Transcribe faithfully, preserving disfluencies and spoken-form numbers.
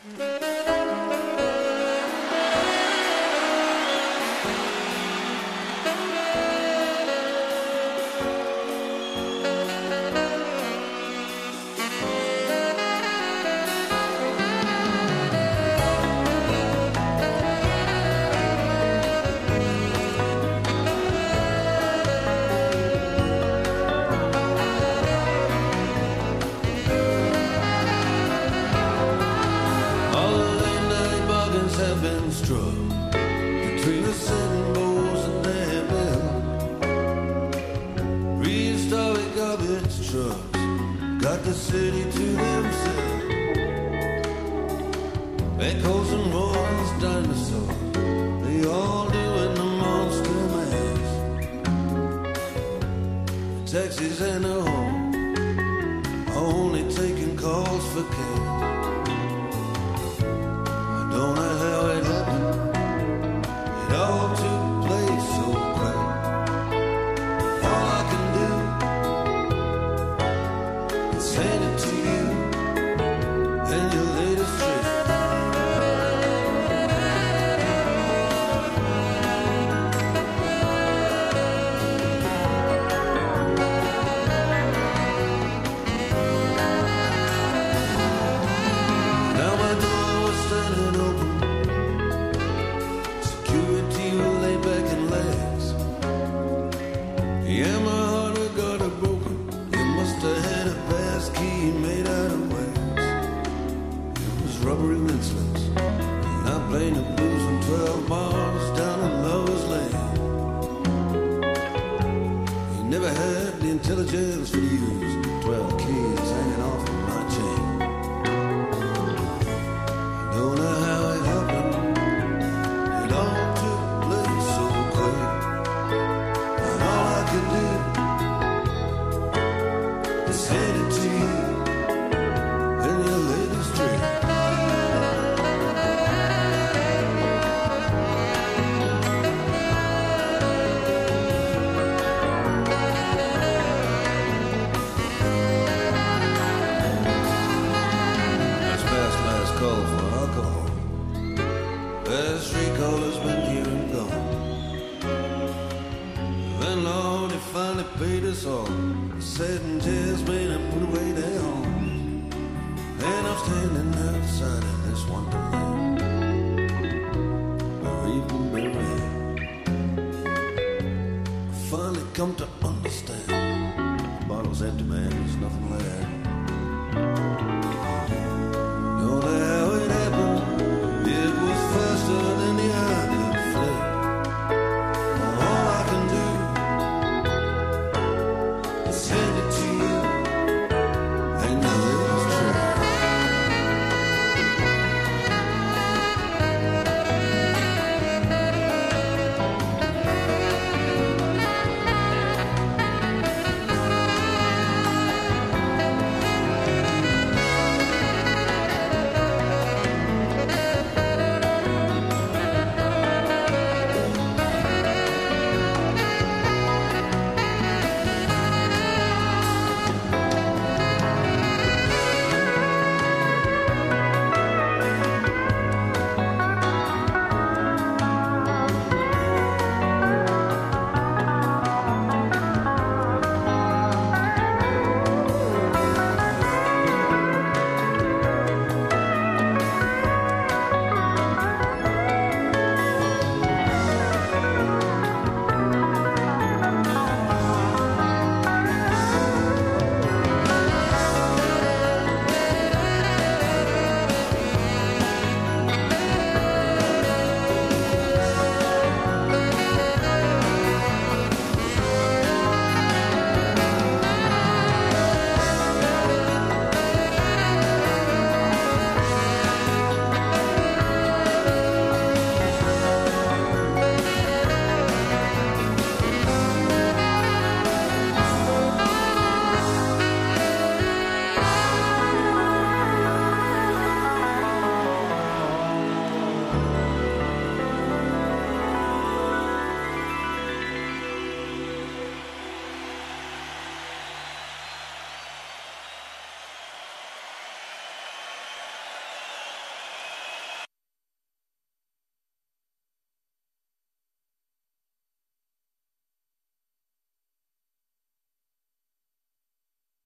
Have been struck between the sitting bulls and Danville. Prehistoric garbage trucks got the city to themselves. Echoes and roars, dinosaurs, they all doing the monster mash. Taxis and the home are only taking calls for cash. Don't know how it happened. It all took place so quick. All I can do is hand it to you and your latest trick. Now my door was standing open. Yeah, my heart had got it broken. You must have had a pass key made out of wax. It was rubbery mincelets, and I played the blues on twelve bars down in Lover's Lane. You never had the intelligence for the use twelve keys hanging off of my chain. I don't know how it happened. It all took place so quick. Hand it to you and your latest trick. That's past last call for alcohol. Last recall has been here and gone. Then Lord, he finally paid us all. Sat and tears made him put away their home. And I'm standing outside of this wonderland, where even buried finally come to